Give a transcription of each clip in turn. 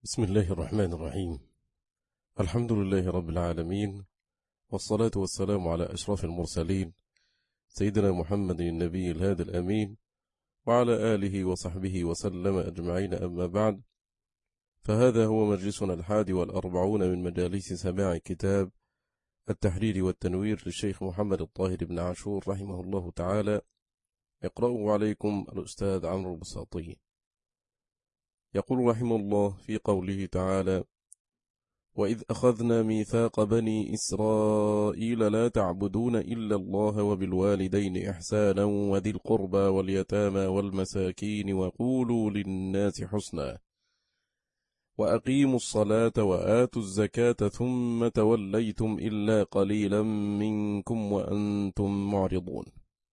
بسم الله الرحمن الرحيم. الحمد لله رب العالمين، والصلاة والسلام على أشرف المرسلين سيدنا محمد النبي الهادي الأمين وعلى آله وصحبه وسلم أجمعين، أما بعد، فهذا هو مجلسنا 41 من مجالس سماع كتاب التحرير والتنوير للشيخ محمد الطاهر بن عاشور رحمه الله تعالى. يقرأه عليكم الأستاذ عمرو البساطي. يقول رحمه الله في قوله تعالى: وإذ أخذنا ميثاق بني إسرائيل لا تعبدون إلا الله وبالوالدين إحسانا وذي القربى واليتامى والمساكين وقولوا للناس حسنا وأقيموا الصلاة وآتوا الزكاة ثم توليتم إلا قليلا منكم وأنتم معرضون.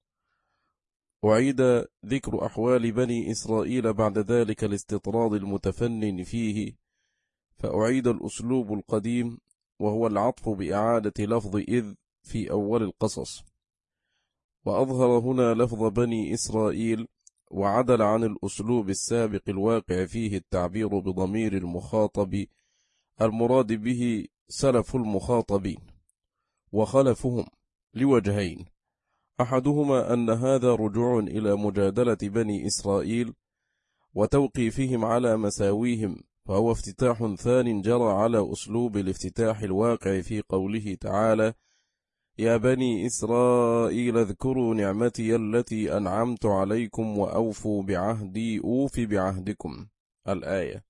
أعيد ذكر أحوال بني إسرائيل بعد ذلك الاستطراد المتفنن فيه، فأعيد الأسلوب القديم وهو العطف بإعادة لفظ إذ في أول القصص، وأظهر هنا لفظ بني إسرائيل وعدل عن الأسلوب السابق الواقع فيه التعبير بضمير المخاطب المراد به سلف المخاطبين وخلفهم لوجهين: أحدهما أن هذا رجوع إلى مجادلة بني إسرائيل وتوقيفهم على مساويهم، فهو افتتاح ثان جرى على أسلوب الافتتاح الواقع في قوله تعالى: يا بني إسرائيل اذكروا نعمتي التي أنعمت عليكم وأوفوا بعهدي أوف بعهدكم، الآية.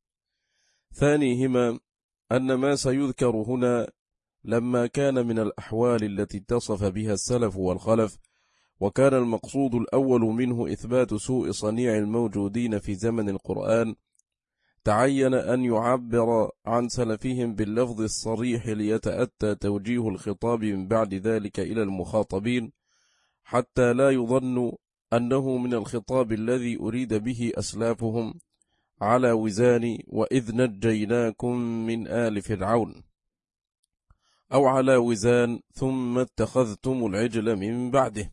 ثانيهما أن ما سيذكر هنا لما كان من الأحوال التي اتصف بها السلف والخلف، وكان المقصود الأول منه إثبات سوء صنيع الموجودين في زمن القرآن، تعين أن يعبر عن سلفهم باللفظ الصريح ليتأتى توجيه الخطاب من بعد ذلك إلى المخاطبين، حتى لا يظن أنه من الخطاب الذي أريد به أسلافهم على وزان وإذ نجيناكم من آل فرعون، أو على وزان ثم اتخذتم العجل من بعده.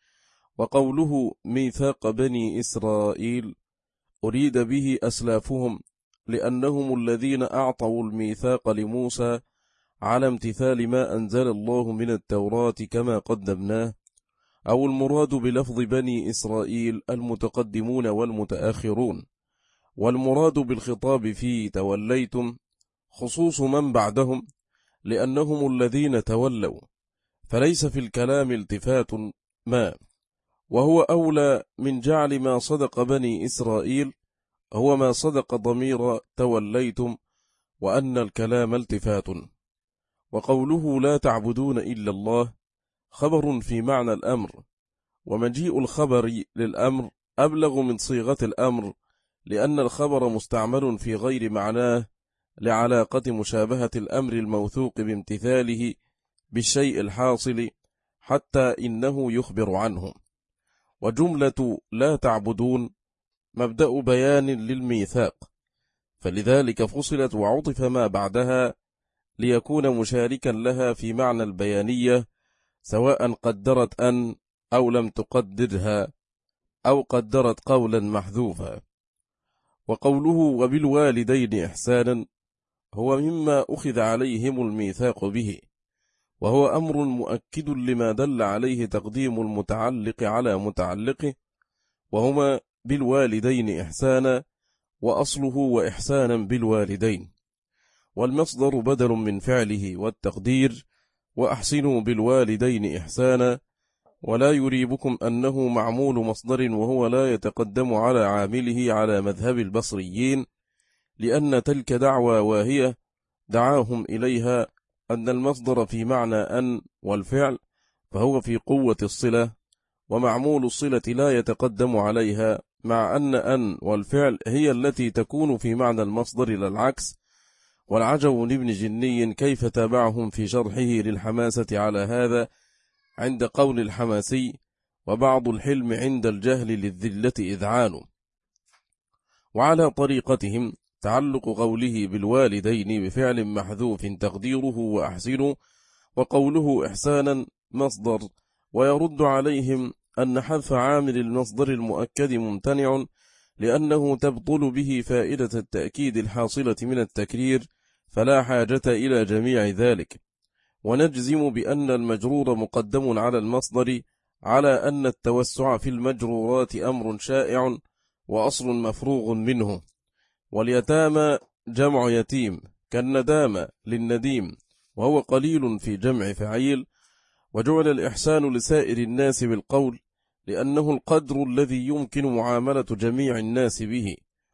وقوله ميثاق بني إسرائيل أريد به أسلافهم، لأنهم الذين أعطوا الميثاق لموسى على امتثال ما أنزل الله من التوراة كما قدمناه، أو المراد بلفظ بني إسرائيل المتقدمون والمتآخرون، والمراد بالخطاب فيه توليتم خصوص من بعدهم، لأنهم الذين تولوا، فليس في الكلام التفات ما، وهو أولى من جعل ما صدق بني إسرائيل هو ما صدق ضمير توليتم، وأن الكلام التفات. وقوله لا تعبدون إلا الله خبر في معنى الأمر، ومجيء الخبر للأمر أبلغ من صيغة الأمر، لأن الخبر مستعمل في غير معناه لعلاقة مشابهة الأمر الموثوق بامتثاله بالشيء الحاصل، حتى إنه يخبر عنه. وجملة لا تعبدون مبدأ بيان للميثاق، فلذلك فصلت وعطف ما بعدها ليكون مشاركا لها في معنى البيانية، سواء قدرت أن أو لم تقدرها، أو قدرت قولا محذوفا. وقوله وبالوالدين إحسانا هو مما أخذ عليهم الميثاق به، وهو أمر مؤكد لما دل عليه تقديم المتعلق على متعلقه، وهما بالوالدين إحسانا، وأصله وإحسانا بالوالدين، والمصدر بدل من فعله، والتقدير وأحسنوا بالوالدين إحسانا، ولا يريبكم أنه معمول مصدر وهو لا يتقدم على عامله على مذهب البصريين، لأن تلك دعوى واهية دعاهم إليها أن المصدر في معنى أن والفعل، فهو في قوة الصلة، ومعمول الصلة لا يتقدم عليها، مع أن والفعل هي التي تكون في معنى المصدر لا العكس. والعجب لابن جني كيف تابعهم في شرحه للحماسة على هذا عند قول الحماسي: وبعض الحلم عند الجهل للذلة إذعان. وعلى طريقتهم تعلق قوله بالوالدين بفعل محذوف تقديره وأحسنوا، وقوله إحسانا مصدر، ويرد عليهم أن حذف عامل المصدر المؤكد ممتنع، لأنه تبطل به فائدة التأكيد الحاصلة من التكرير، فلا حاجة إلى جميع ذلك. ونجزم بأن المجرور مقدم على المصدر، على أن التوسع في المجرورات أمر شائع وأصل مفروغ منه. واليتامى جمع يتيم، كالندامة للنديم، وهو قليل في جمع فعيل. وجعل الإحسان لسائر الناس بالقول، لأنه القدر الذي يمكن معاملة جميع الناس به،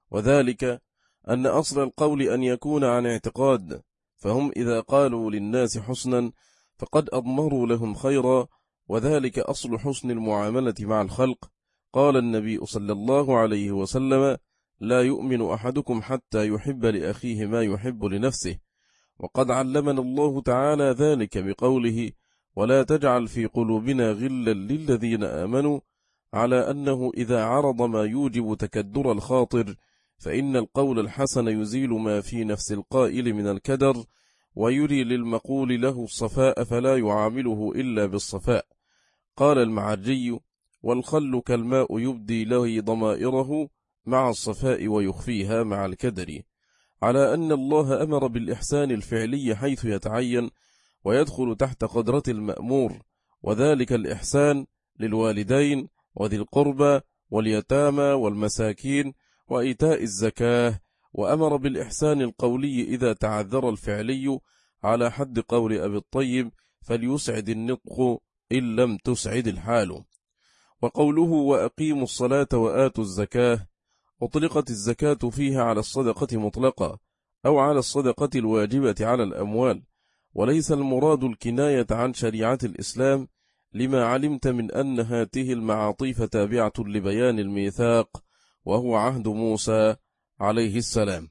وذلك أن أصل القول أن يكون عن اعتقاد، فهم إذا قالوا للناس حسنا فقد أضمروا لهم خيرا، وذلك أصل حسن المعاملة مع الخلق. قال النبي صلى الله عليه وسلم: لا يؤمن أحدكم حتى يحب لأخيه ما يحب لنفسه. وقد علمنا الله تعالى ذلك بقوله: ولا تجعل في قلوبنا غلا للذين آمنوا، على أنه إذا عرض ما يوجب تكدر الخاطر فإن القول الحسن يزيل ما في نفس القائل من الكدر، ويري للمقول له الصفاء فلا يعامله إلا بالصفاء. قال المعري: والخل كالماء يبدي له ضمائره مع الصفاء ويخفيها مع الكدر، على أن الله أمر بالإحسان الفعلي حيث يتعين ويدخل تحت قدرة المأمور، وذلك الإحسان للوالدين وذي القربى واليتامى والمساكين وإيتاء الزكاة. وأمر بالإحسان القولي إذا تعذر الفعلي، على حد قول أبي الطيب: فليسعد النطق إن لم تسعد الحال. وقوله: وأقيموا الصلاة وآتوا الزكاة، أطلقت الزكاة فيها على الصدقة مطلقة، أو على الصدقة الواجبة على الأموال، وليس المراد الكناية عن شريعة الإسلام، لما علمت من أن هاته المعاطيف تابعة لبيان الميثاق، وهو عهد موسى عليه السلام.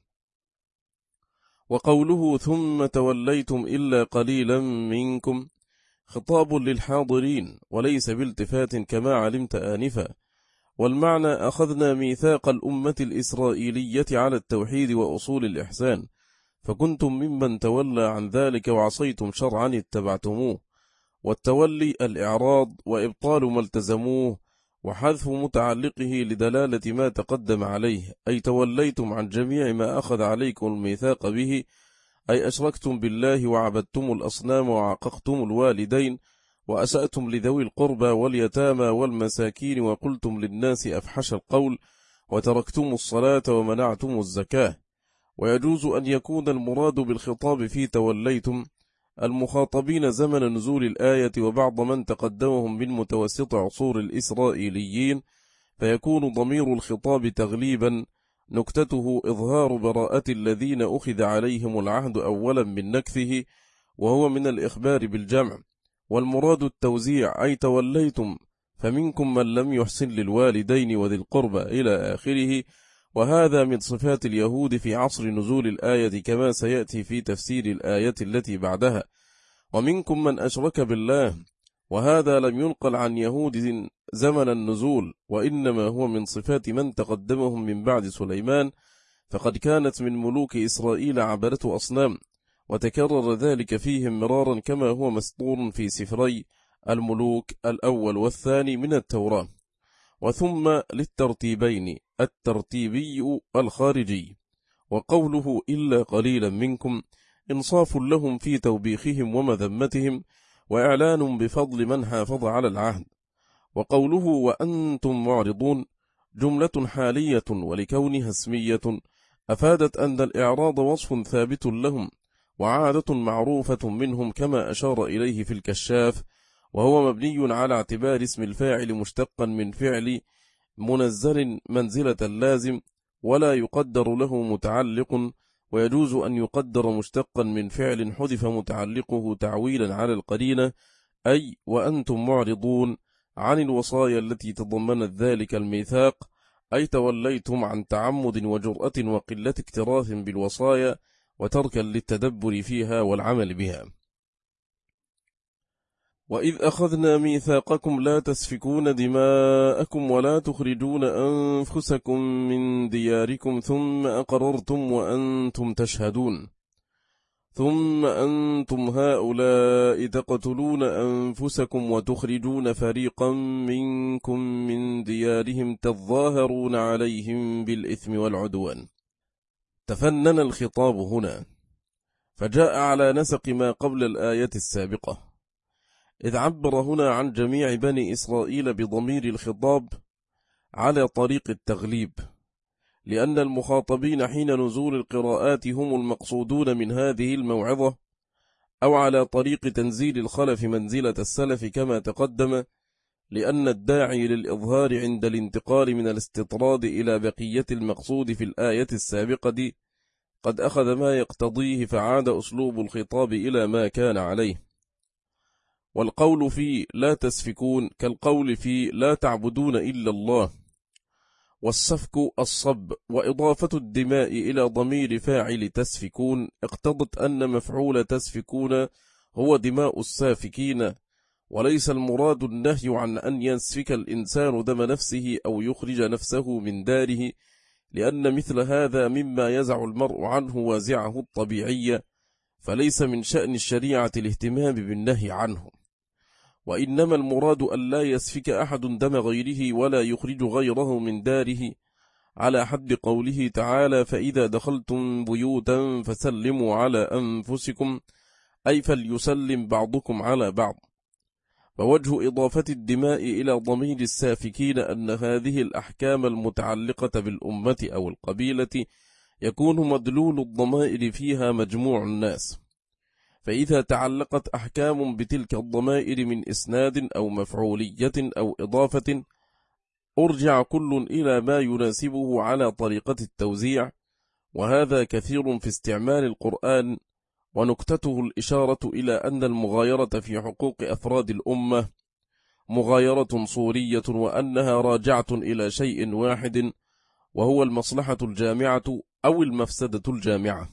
وقوله: ثم توليتم إلا قليلا منكم، خطاب للحاضرين وليس بالتفات كما علمت آنفا. والمعنى: أخذنا ميثاق الأمة الإسرائيلية على التوحيد وأصول الإحسان، فكنتم ممن تولى عن ذلك وعصيتم شرعا اتبعتموه. والتولي الإعراض وإبطال ما التزموه، وحذف متعلقه لدلالة ما تقدم عليه، أي توليتم عن جميع ما أخذ عليكم الميثاق به، أي أشركتم بالله وعبدتم الأصنام وعققتم الوالدين وأسأتم لذوي القربى واليتامى والمساكين، وقلتم للناس أفحش القول، وتركتم الصلاة ومنعتم الزكاة. ويجوز أن يكون المراد بالخطاب في توليتم المخاطبين زمن نزول الآية وبعض من تقدمهم من متوسط عصور الإسرائيليين، فيكون ضمير الخطاب تغليبا، نكتته إظهار براءة الذين أخذ عليهم العهد أولا من نكثه، وهو من الإخبار بالجمع. والمراد التوزيع، أي توليتم فمنكم من لم يحسن للوالدين وذي القربى إلى آخره، وهذا من صفات اليهود في عصر نزول الآية كما سيأتي في تفسير الآية التي بعدها. ومنكم من أشرك بالله، وهذا لم ينقل عن يهود زمن النزول، وإنما هو من صفات من تقدمهم من بعد سليمان، فقد كانت من ملوك إسرائيل عبدة أصنام، وتكرر ذلك فيهم مرارا كما هو مسطور في سفري الملوك الأول والثاني من التوراة. وثم للترتيبين، الترتيبي الخارجي. وقوله إلا قليلا منكم إنصاف لهم في توبيخهم ومذمتهم، وإعلان بفضل من حافظ على العهد. وقوله وأنتم معرضون جملة حالية، ولكونها اسمية أفادت أن الإعراض وصف ثابت لهم وعادة معروفة منهم، كما أشار إليه في الكشاف، وهو مبني على اعتبار اسم الفاعل مشتقا من فعل منزل منزلة اللازم، ولا يقدر له متعلق، ويجوز أن يقدر مشتقا من فعل حذف متعلقه تعويلا على القرينة، أي وأنتم معرضون عن الوصايا التي تضمنت ذلك الميثاق، أي توليتم عن تعمد وجرأة وقلة اكتراث بالوصايا وتركا للتدبر فيها والعمل بها. وإذ أخذنا ميثاقكم لا تسفكون دماءكم ولا تخرجون أنفسكم من دياركم ثم أقررتم وأنتم تشهدون. ثم أنتم هؤلاء تقتلون أنفسكم وتخرجون فريقا منكم من ديارهم تظاهرون عليهم بالإثم والعدوان. تفنن الخطاب هنا، فجاء على نسق ما قبل الآية السابقة، إذ عبر هنا عن جميع بني إسرائيل بضمير الخطاب على طريق التغليب، لأن المخاطبين حين نزول القراءات هم المقصودون من هذه الموعظة، أو على طريق تنزيل الخلف منزلة السلف كما تقدم، لأن الداعي للإظهار عند الانتقال من الاستطراد إلى بقية المقصود في الآية السابقة قد أخذ ما يقتضيه، فعاد أسلوب الخطاب إلى ما كان عليه. والقول في لا تسفكون كالقول في لا تعبدون إلا الله، والسفك الصب، وإضافة الدماء إلى ضمير فاعل تسفكون اقتضت أن مفعول تسفكون هو دماء السافكين، وليس المراد النهي عن أن يسفك الإنسان دم نفسه أو يخرج نفسه من داره، لأن مثل هذا مما يزع المرء عنه وازعه الطبيعية، فليس من شأن الشريعة الاهتمام بالنهي عنه، وإنما المراد أن لا يسفك أحد دم غيره ولا يخرج غيره من داره، على حد قوله تعالى فإذا دخلتم بيوتا فسلموا على أنفسكم، أي فليسلم بعضكم على بعض. فوجه إضافة الدماء إلى ضمير السافكين أن هذه الأحكام المتعلقة بالأمة أو القبيلة يكون مدلول الضمائر فيها مجموع الناس، فإذا تعلقت أحكام بتلك الضمائر من إسناد أو مفعولية أو إضافة أرجع كل إلى ما يناسبه على طريقة التوزيع، وهذا كثير في استعمال القرآن، ونكتته الإشارة إلى أن المغايرة في حقوق أفراد الأمة مغايرة صورية، وأنها راجعة إلى شيء واحد وهو المصلحة الجامعة أو المفسدة الجامعة.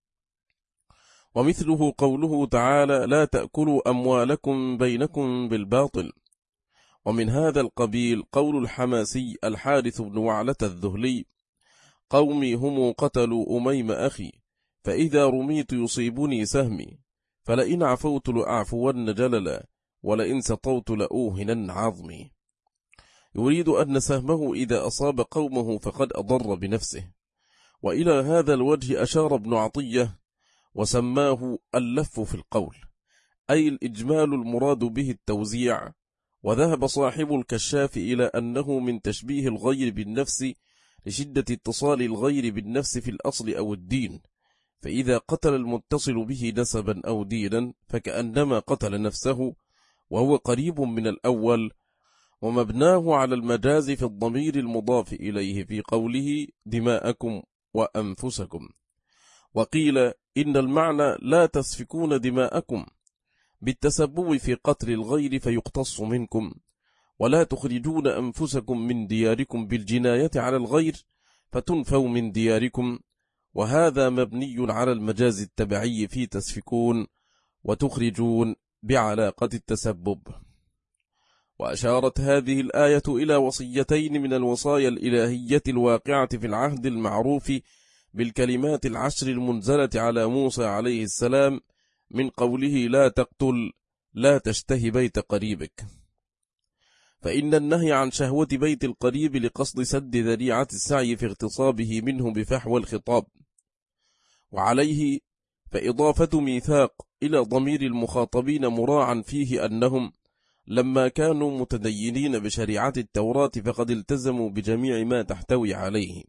ومثله قوله تعالى لا تأكلوا أموالكم بينكم بالباطل. ومن هذا القبيل قول الحماسي الحارث بن وعلة الذهلي قومي هم قتلوا أميم أخي، فإذا رميت يصيبني سهمي، فلئن عفوت لأعفون جللا، ولئن سطوت لأوهنن عظمي. يريد أن سهمه إذا أصاب قومه فقد أضر بنفسه. وإلى هذا الوجه أشار ابن عطية وسماه اللف في القول، أي الإجمال المراد به التوزيع. وذهب صاحب الكشاف إلى أنه من تشبيه الغير بالنفس لشدة اتصال الغير بالنفس في الأصل أو الدين، فإذا قتل المتصل به نسبا أو دينا فكأنما قتل نفسه، وهو قريب من الأول، ومبناه على المجاز في الضمير المضاف إليه في قوله دماءكم وأنفسكم. وقيل إن المعنى لا تسفكون دماءكم بالتسبب في قتل الغير فيقتص منكم، ولا تخرجون أنفسكم من دياركم بالجناية على الغير فتنفوا من دياركم، وهذا مبني على المجاز التبعي في تسفكون وتخرجون بعلاقة التسبب. وأشارت هذه الآية إلى وصيتين من الوصايا الإلهية الواقعة في العهد المعروف بالكلمات العشر المنزلة على موسى عليه السلام، من قوله لا تقتل، لا تشتهي بيت قريبك، فإن النهي عن شهوة بيت القريب لقصد سد ذريعة السعي في اغتصابه منه بفحوى الخطاب. وعليه فإضافة ميثاق إلى ضمير المخاطبين مراعا فيه أنهم لما كانوا متدينين بشريعة التوراة فقد التزموا بجميع ما تحتوي عليه.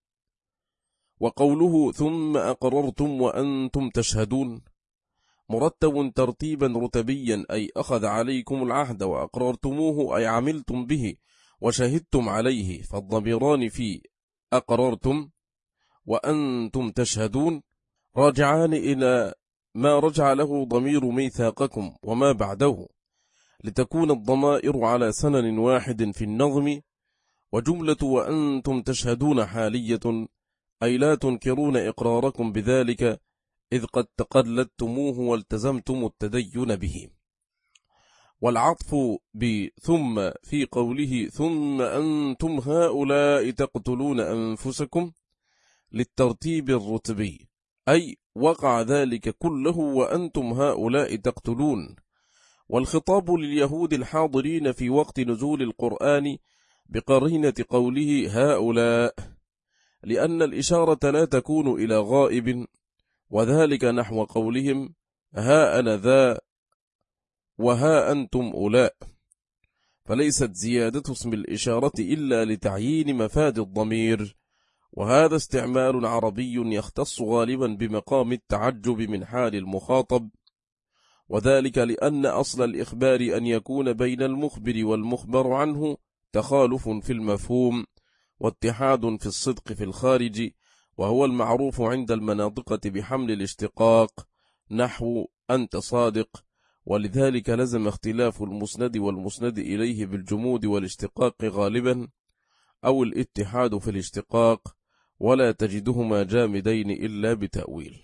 وقوله ثم أقررتم وأنتم تشهدون مرتب ترتيبا رتبيا، أي أخذ عليكم العهد وأقررتموه أي عملتم به وشهدتم عليه، فالضميران في أقررتم وأنتم تشهدون راجعان إلى ما رجع له ضمير ميثاقكم وما بعده، لتكون الضمائر على سنن واحد في النظم. وجملة وأنتم تشهدون حالية، أي لا تنكرون إقراركم بذلك إذ قد تقلدتموه والتزمتم التدين به. والعطف بثم في قوله ثم أنتم هؤلاء تقتلون أنفسكم للترتيب الرتبي، أي وقع ذلك كله وأنتم هؤلاء تقتلون. والخطاب لليهود الحاضرين في وقت نزول القرآن بقرينة قوله هؤلاء، لأن الإشارة لا تكون إلى غائب، وذلك نحو قولهم ها أنا ذا وها أنتم أولاء، فليست زيادة اسم الإشارة إلا لتعيين مفاد الضمير، وهذا استعمال عربي يختص غالبا بمقام التعجب من حال المخاطب، وذلك لأن أصل الإخبار أن يكون بين المخبر والمخبر عنه تخالف في المفهوم واتحاد في الصدق في الخارج، وهو المعروف عند المناطقة بحمل الاشتقاق نحو أنت صادق، ولذلك لزم اختلاف المسند والمسند إليه بالجمود والاشتقاق غالبا، أو الاتحاد في الاشتقاق، ولا تجدهما جامدين إلا بتأويل.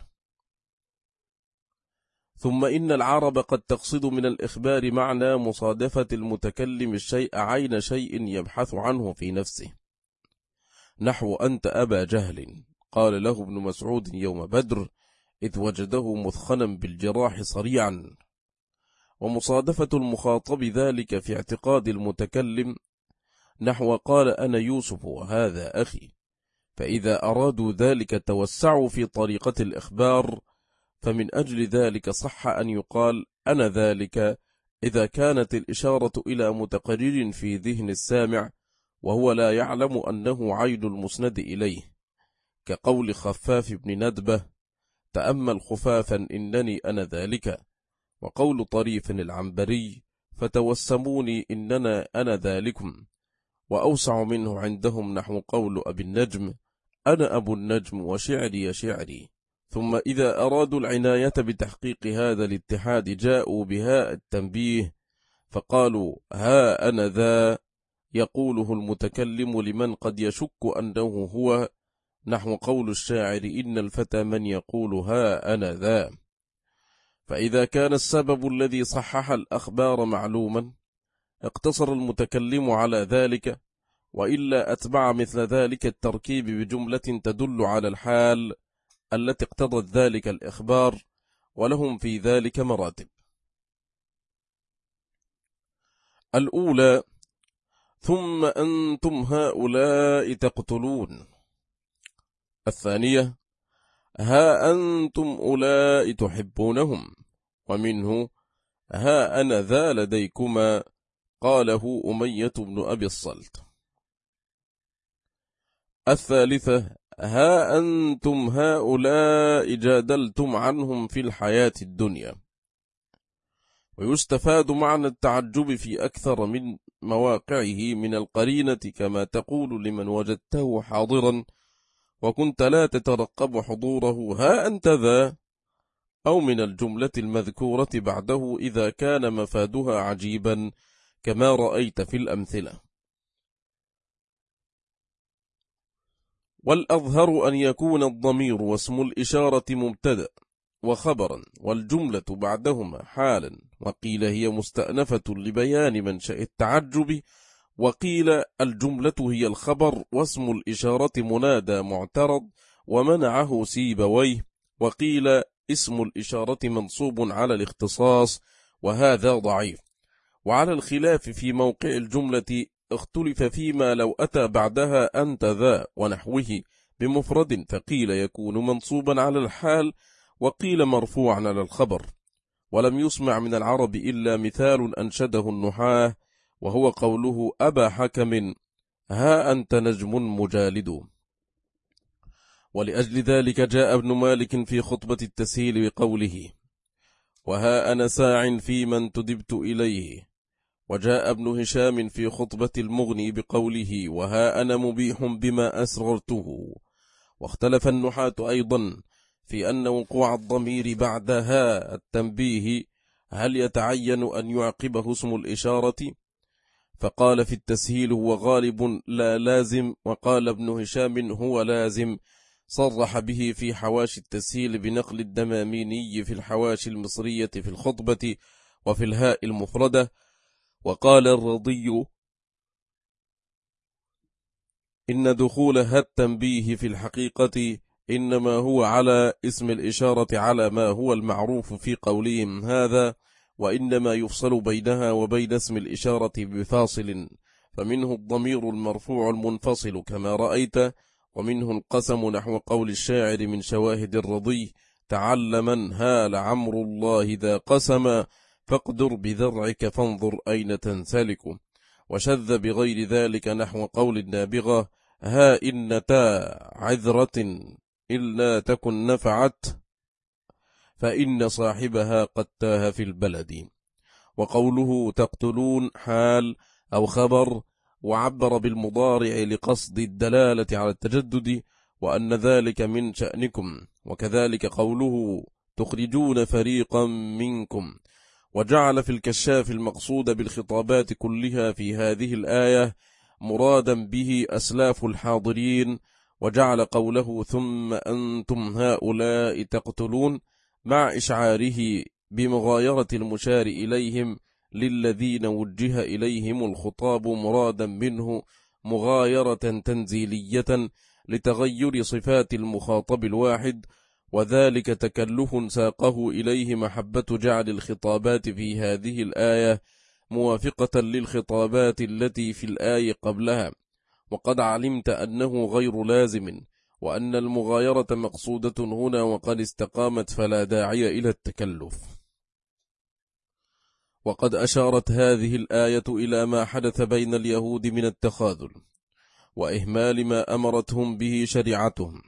ثم إن العرب قد تقصد من الإخبار معنى مصادفة المتكلم الشيء عين شيء يبحث عنه في نفسه، نحو أنت أبا جهل قال له ابن مسعود يوم بدر إذ وجده مثخنا بالجراح صريعا، ومصادفة المخاطب ذلك في اعتقاد المتكلم نحو قال أنا يوسف وهذا أخي، فإذا أرادوا ذلك توسعوا في طريقة الإخبار، فمن أجل ذلك صح أن يقال أنا ذلك إذا كانت الإشارة إلى متقرر في ذهن السامع وهو لا يعلم أنه عين المسند إليه، كقول خفاف بن ندبة تأمل خفافا إنني أنا ذلك، وقول طريف العنبري فتوسموني إننا أنا ذلكم، وأوسع منه عندهم نحو قول أبي النجم أنا أبو النجم وشعري شعري. ثم إذا أرادوا العناية بتحقيق هذا الاتحاد جاءوا بهاء التنبيه فقالوا ها أنا ذا يقوله المتكلم لمن قد يشك أنه هو، نحو قول الشاعر إن الفتى من يقول ها أنا ذا. فإذا كان السبب الذي صحح الأخبار معلوما اقتصر المتكلم على ذلك، وإلا أتبع مثل ذلك التركيب بجملة تدل على الحال التي اقتضت ذلك الإخبار، ولهم في ذلك مراتب. الأولى ثم أنتم هؤلاء تقتلون. الثانية ها أنتم أولئك تحبونهم، ومنه ها أنا ذا لديكما قاله أمية بن أبي الصلت. الثالثة ها أنتم هؤلاء جادلتم عنهم في الحياة الدنيا. ويستفاد معنى التعجب في أكثر من مواقعه من القرينة، كما تقول لمن وجدته حاضرا وكنت لا تترقب حضوره ها أنت ذا، أو من الجملة المذكورة بعده إذا كان مفادها عجيبا كما رأيت في الأمثلة. والأظهر أن يكون الضمير واسم الإشارة مبتدأ وخبرا والجملة بعدهما حالا، وقيل هي مستأنفة لبيان منشأ التعجب، وقيل الجملة هي الخبر واسم الإشارة منادى معترض ومنعه سيبويه، وقيل اسم الإشارة منصوب على الاختصاص وهذا ضعيف. وعلى الخلاف في موقع الجملة اختلف فيما لو أتى بعدها أنت ذا ونحوه بمفرد، فقيل يكون منصوبا على الحال وقيل مرفوعا على الخبر. ولم يسمع من العرب إلا مثال أنشده النحاة، وهو قوله أبا حكم ها أنت نجم مجالد. ولأجل ذلك جاء ابن مالك في خطبة التسهيل بقوله وها أنا ساع في من تدبت إليه. وجاء ابن هشام في خطبة المغني بقوله وها أنا مبيح بما أسررته. واختلف النحاة أيضا في أن وقوع الضمير بعدها التنبيه هل يتعين أن يعقبه اسم الإشارة، فقال في التسهيل هو غالب لا لازم، وقال ابن هشام هو لازم، صرح به في حواشي التسهيل بنقل الدماميني في الحواشي المصرية في الخطبة وفي الهاء المفردة. وقال الرضي إن دخول ها التنبيه في الحقيقة إنما هو على اسم الإشارة على ما هو المعروف في قولهم هذا، وإنما يفصل بينها وبين اسم الإشارة بفاصل، فمنه الضمير المرفوع المنفصل كما رأيت، ومنه القسم نحو قول الشاعر من شواهد الرضي: تعلما هال عمر الله ذا قسما، فاقدر بذرعك فانظر أين تنسلك. وشذ بغير ذلك نحو قول النابغة: ها إن تا عذرة إلا تكن نفعت، فإن صاحبها قد تاه في البلد. وقوله تقتلون حال أو خبر، وعبر بالمضارع لقصد الدلالة على التجدد، وأن ذلك من شأنكم. وكذلك قوله تخرجون فريقا منكم. وجعل في الكشاف المقصود بالخطابات كلها في هذه الآية مرادا به أسلاف الحاضرين، وجعل قوله ثم أنتم هؤلاء تقتلون مع إشعاره بمغايرة المشار إليهم للذين وجه إليهم الخطاب مرادا منه مغايرة تنزيلية لتغير صفات المخاطب الواحد، وذلك تكلف ساقه إليه محبة جعل الخطابات في هذه الآية موافقة للخطابات التي في الآية قبلها، وقد علمت أنه غير لازم، وأن المغايرة مقصودة هنا وقد استقامت فلا داعي إلى التكلف. وقد أشارت هذه الآية إلى ما حدث بين اليهود من التخاذل وإهمال ما أمرتهم به شريعتهم،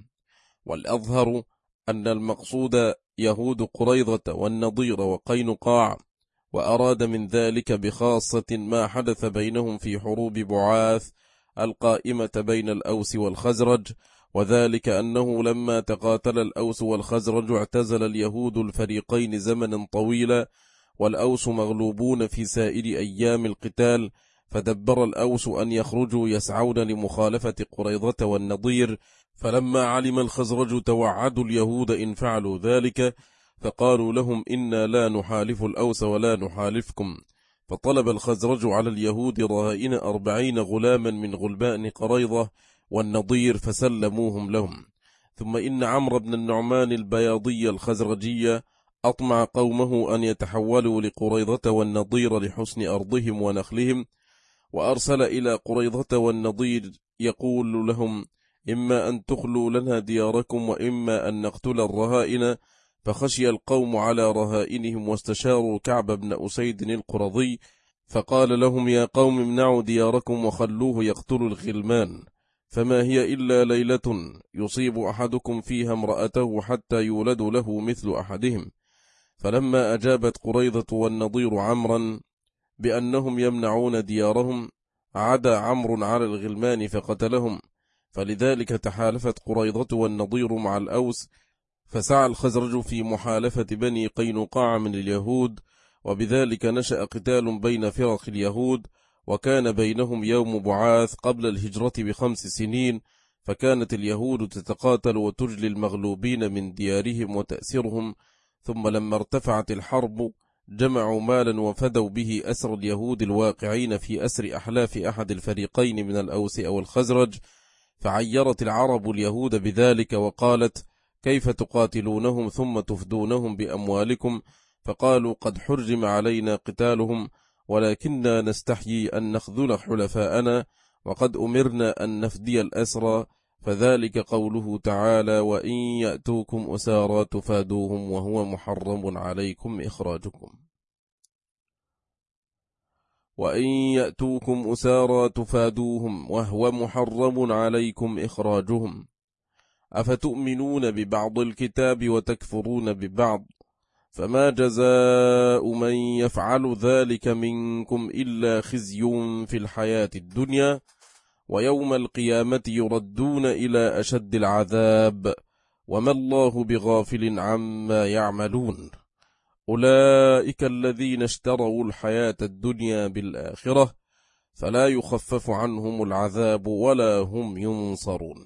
والأظهر أن المقصود يهود قريظة والنضير وقينقاع، وأراد من ذلك بخاصة ما حدث بينهم في حروب بعاث القائمة بين الأوس والخزرج، وذلك أنه لما تقاتل الأوس والخزرج اعتزل اليهود الفريقين زمنا طويلا، والأوس مغلوبون في سائر أيام القتال، فدبر الأوس أن يخرجوا يسعون لمخالفة قريظة والنضير، فلما علم الخزرج توعدوا اليهود إن فعلوا ذلك، فقالوا لهم إنا لا نحالف الأوس ولا نحالفكم، فطلب الخزرج على اليهود رهائن 40 غلاما من غلمان قريظة والنضير فسلموهم لهم. ثم إن عمرو بن النعمان البياضي الخزرجي أطمع قومه أن يتحولوا لقريظة والنضير لحسن أرضهم ونخلهم، وأرسل إلى قريظة والنضير يقول لهم: إما أن تخلوا لنا دياركم وإما أن نقتل الرهائن، فخشي القوم على رهائنهم واستشاروا كعب بن أسيد القرظي، فقال لهم: يا قوم امنعوا دياركم وخلوه يقتل الغلمان، فما هي إلا ليلة يصيب أحدكم فيها امرأته حتى يولد له مثل أحدهم. فلما أجابت قريظة والنضير عمرا بأنهم يمنعون ديارهم، عدا عمرو على الغلمان فقتلهم، فلذلك تحالفت قريظة والنضير مع الأوس، فسعى الخزرج في محالفة بني قينقاع من اليهود، وبذلك نشأ قتال بين فرق اليهود، وكان بينهم يوم بعاث قبل الهجرة ب5 سنين، فكانت اليهود تتقاتل وتجلي المغلوبين من ديارهم وتأسرهم، ثم لما ارتفعت الحرب جمعوا مالا وفدوا به أسر اليهود الواقعين في أسر أحلاف أحد الفريقين من الأوس أو الخزرج، فعيرت العرب اليهود بذلك وقالت: كيف تقاتلونهم ثم تفدونهم بأموالكم؟ فقالوا: قد حرم علينا قتالهم، ولكننا نستحيي أن نخذل حلفاءنا، وقد أمرنا أن نفدي الأسرى، فذلك قوله تعالى: وإن يأتوكم أسارى تفادوهم وهو محرم عليكم إخراجكم. وإن يأتوكم أسارى تفادوهم وهو محرم عليكم إخراجهم، أفتؤمنون ببعض الكتاب وتكفرون ببعض، فما جزاء من يفعل ذلك منكم إلا خزي في الحياة الدنيا، ويوم القيامة يردون إلى أشد العذاب، وما الله بغافل عما يعملون. أولئك الذين اشتروا الحياة الدنيا بالآخرة، فلا يخفف عنهم العذاب ولا هم ينصرون.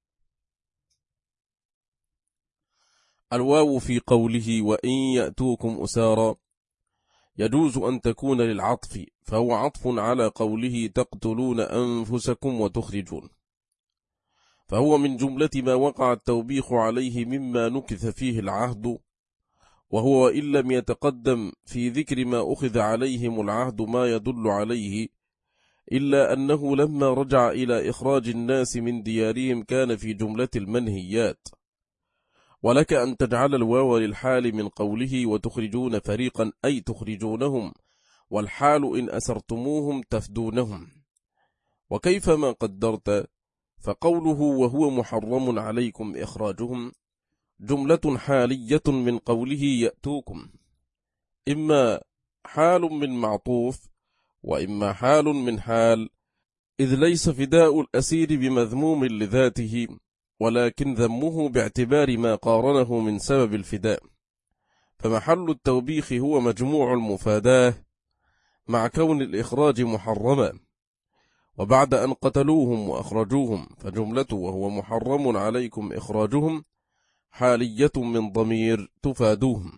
الواو في قوله وإن يأتوكم أسارى يجوز أن تكون للعطف، فهو عطف على قوله تقتلون أنفسكم وتخرجون، فهو من جملة ما وقع التوبيخ عليه مما نكث فيه العهد، وهو إن لم يتقدم في ذكر ما أخذ عليهم العهد ما يدل عليه، إلا أنه لما رجع إلى إخراج الناس من ديارهم كان في جملة المنهيات. ولك أن تجعل الواو للحال من قوله وتخرجون فريقا أي تخرجونهم، والحال إن أسرتموهم تفدونهم. وكيفما قدرت فقوله وهو محرم عليكم إخراجهم جملة حالية من قوله يأتوكم، إما حال من معطوف وإما حال من حال، إذ ليس فداء الأسير بمذموم لذاته، ولكن ذمه باعتبار ما قارنه من سبب الفداء، فمحل التوبيخ هو مجموع المفاداة مع كون الإخراج محرما. وبعد أن قتلوهم وأخرجوهم فجملته وهو محرم عليكم إخراجهم حالية من ضمير تفادوهم،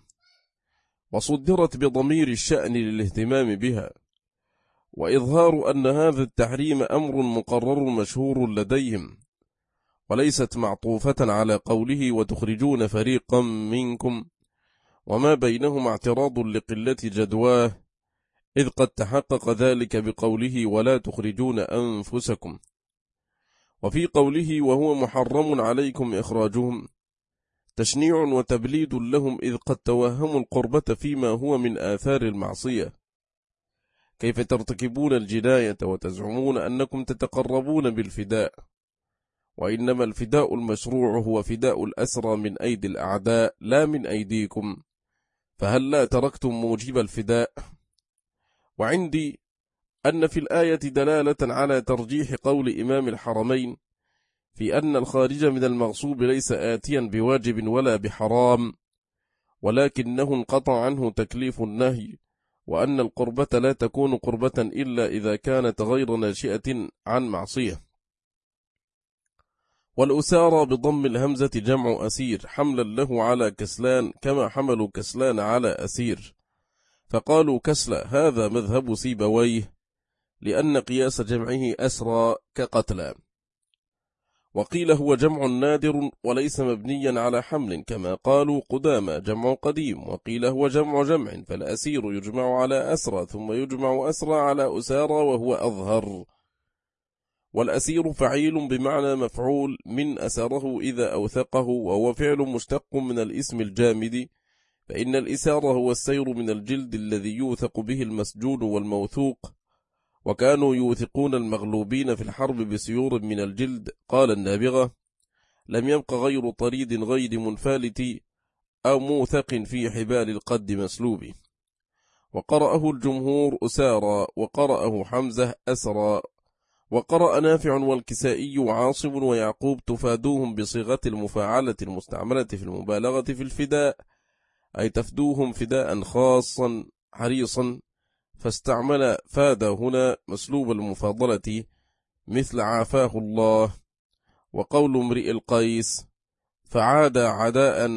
وصدرت بضمير الشأن للاهتمام بها، وإظهار أن هذا التحريم أمر مقرر مشهور لديهم، وليست معطوفة على قوله وتخرجون فريقا منكم، وما بينهما اعتراض لقلة جدواه، إذ قد تحقق ذلك بقوله ولا تخرجون أنفسكم. وفي قوله وهو محرم عليكم إخراجهم تشنيع وتبليد لهم، إذ قد توهموا القربة فيما هو من آثار المعصية. كيف ترتكبون الجناية وتزعمون أنكم تتقربون بالفداء، وإنما الفداء المشروع هو فداء الأسرى من أيدي الأعداء لا من أيديكم، فهل لا تركتم موجب الفداء؟ وعندي أن في الآية دلالة على ترجيح قول إمام الحرمين في أن الخارج من المغصوب ليس آتيا بواجب ولا بحرام، ولكنه انقطع عنه تكليف النهي، وأن القربة لا تكون قربة إلا إذا كانت غير ناشئة عن معصية. والأسارى بضم الهمزة جمع أسير حملا له على كسلان، كما حملوا كسلان على أسير، فقالوا كسلى هذا مذهب سيبويه، لأن قياس جمعه أسرى كقتلى. وقيل هو جمع نادر وليس مبنيا على حمل، كما قالوا قدامى جمع قديم. وقيل هو جمع جمع، فالأسير يجمع على أسرى ثم يجمع أسرى على أسارى وهو أظهر. والأسير فعيل بمعنى مفعول من أسره إذا أوثقه، وهو فعل مشتق من الاسم الجامد، فإن الإسار هو السير من الجلد الذي يوثق به المسجون والموثوق، وكانوا يوثقون المغلوبين في الحرب بسيور من الجلد. قال النابغة لم يبق غير طريد غير منفالت أو موثق في حبال القد مسلوب. وقرأه الجمهور أسارى، وقرأه حمزة أسرى، وقرأ نافع والكسائي وعاصم ويعقوب تفادوهم بصيغة المفاعلة المستعملة في المبالغة في الفداء، أي تفدوهم فداء خاصا حريصا، فاستعمل فاد هنا مسلوب المفاضلة مثل عافاه الله. وقول امرئ القيس فعاد عداء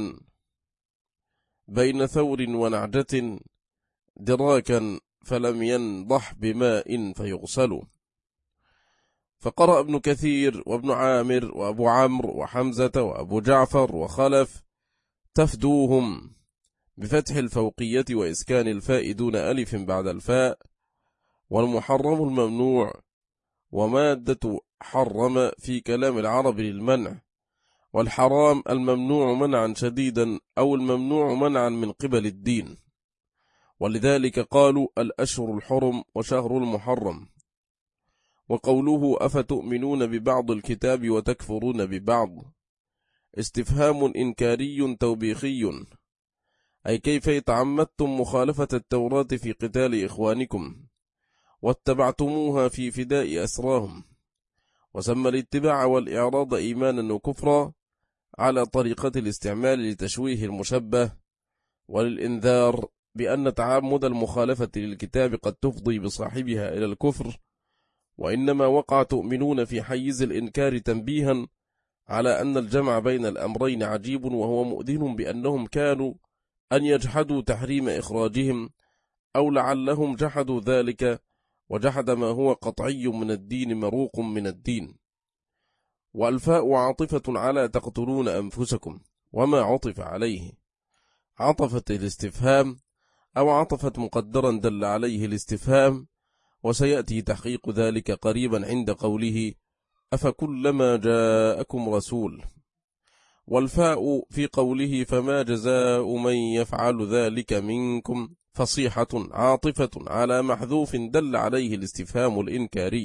بين ثور ونعجة دراكا فلم ينضح بماء فيغسل. فقرأ ابن كثير وابن عامر وابو عمرو وحمزة وابو جعفر وخلف تفدوهم بفتح الفوقية وإسكان الفاء دون ألف بعد الفاء. والمحرم الممنوع، ومادة حرم في كلام العرب للمنع، والحرام الممنوع منعا شديدا أو الممنوع منعا من قبل الدين، ولذلك قالوا الأشهر الحرم وشهر المحرم. وقوله أفتؤمنون ببعض الكتاب وتكفرون ببعض استفهام إنكاري توبيخي، أي كيف تعمدتم مخالفة التوراة في قتال إخوانكم واتبعتموها في فداء أسراهم. وسمى الاتباع والإعراض إيمانا وكفرا على طريقة الاستعمال لتشويه المشبه وللإنذار بأن تعمد المخالفة للكتاب قد تفضي بصاحبها إلى الكفر، وإنما وقع تؤمنون في حيز الإنكار تنبيها على أن الجمع بين الأمرين عجيب، وهو مؤذن بأنهم كانوا أن يجحدوا تحريم إخراجهم، أو لعلهم جحدوا ذلك، وجحد ما هو قطعي من الدين مروق من الدين. والفاء عاطفة على تقتلون أنفسكم، وما عطف عليه عطفت الاستفهام أو عطفت مقدرا دل عليه الاستفهام، وسيأتي تحقيق ذلك قريبا عند قوله أفكلما جاءكم رسول. والفاء في قوله فما جزاء من يفعل ذلك منكم فصيحة عاطفة على محذوف دل عليه الاستفهام الإنكاري،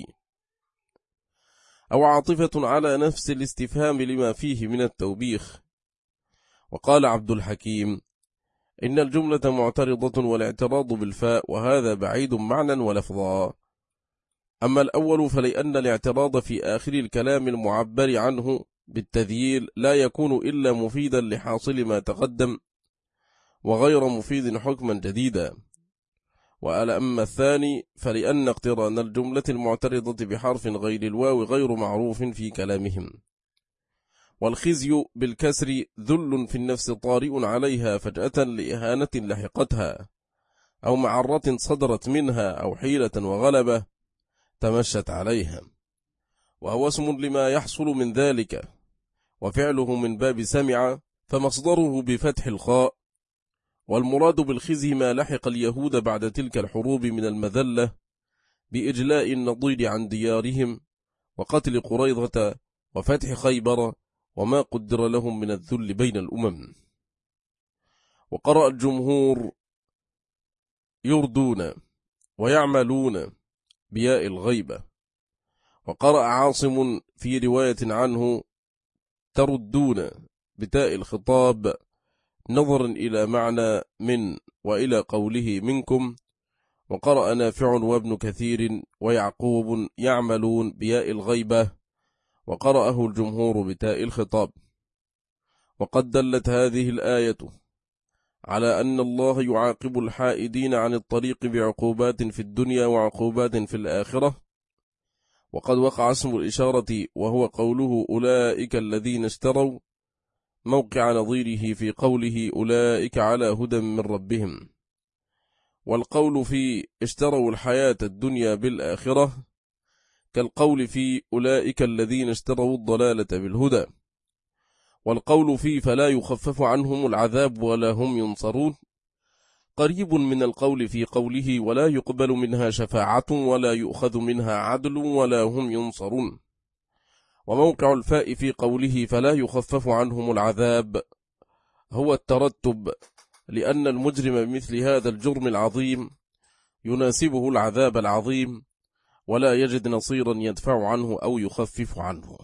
أو عاطفة على نفس الاستفهام لما فيه من التوبيخ. وقال عبد الحكيم إن الجملة معترضة والاعتراض بالفاء، وهذا بعيد معنى ولفظا. أما الأول فلأن الاعتراض في آخر الكلام المعبر عنه بالتذييل لا يكون إلا مفيدا لحاصل ما تقدم وغير مفيد حكما جديدا. وأما الثاني فلأن اقتران الجملة المعترضة بحرف غير الواو غير معروف في كلامهم. والخزي بالكسر ذل في النفس طارئ عليها فجأة لإهانة لحقتها، أو معرة صدرت منها، أو حيلة وغلبة تمشت عليها، وهو اسم لما يحصل من ذلك، وفعله من باب سمع فمصدره بفتح الخاء. والمراد بالخزي ما لحق اليهود بعد تلك الحروب من المذلة بإجلاء النضيد عن ديارهم وقتل قريظة وفتح خيبر وما قدر لهم من الذل بين الأمم. وقرأ الجمهور يردون ويعملون بياء الغيبة، وقرأ عاصم في رواية عنه تردون بتاء الخطاب نظرا إلى معنى من وإلى قوله منكم. وقرأ نافع وابن كثير ويعقوب يعملون بياء الغيبة، وقرأه الجمهور بتاء الخطاب. وقد دلت هذه الآية على أن الله يعاقب الحائدين عن الطريق بعقوبات في الدنيا وعقوبات في الآخرة. وقد وقع اسم الإشارة وهو قوله أولئك الذين اشتروا موقع نظيره في قوله أولئك على هدى من ربهم. والقول في اشتروا الحياة الدنيا بالآخرة كالقول في أولئك الذين اشتروا الضلالة بالهدى. والقول في فلا يخفف عنهم العذاب ولا هم ينصرون قريب من القول في قوله ولا يقبل منها شفاعة ولا يؤخذ منها عدل ولا هم ينصرون. وموقع الفاء في قوله فلا يخفف عنهم العذاب هو الترتب، لأن المجرم بمثل هذا الجرم العظيم يناسبه العذاب العظيم ولا يجد نصيرا يدفع عنه أو يخفف عنه.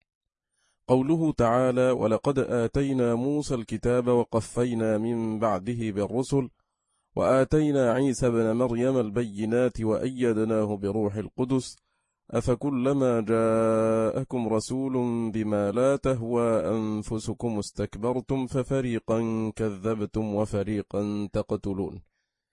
قوله تعالى ولقد آتينا موسى الكتاب وقفينا من بعده بالرسل وآتينا عيسى بن مريم البينات وأيدناه بروح القدس أفكلما جاءكم رسول بما لا تهوى أنفسكم استكبرتم ففريقا كذبتم وفريقا تقتلون.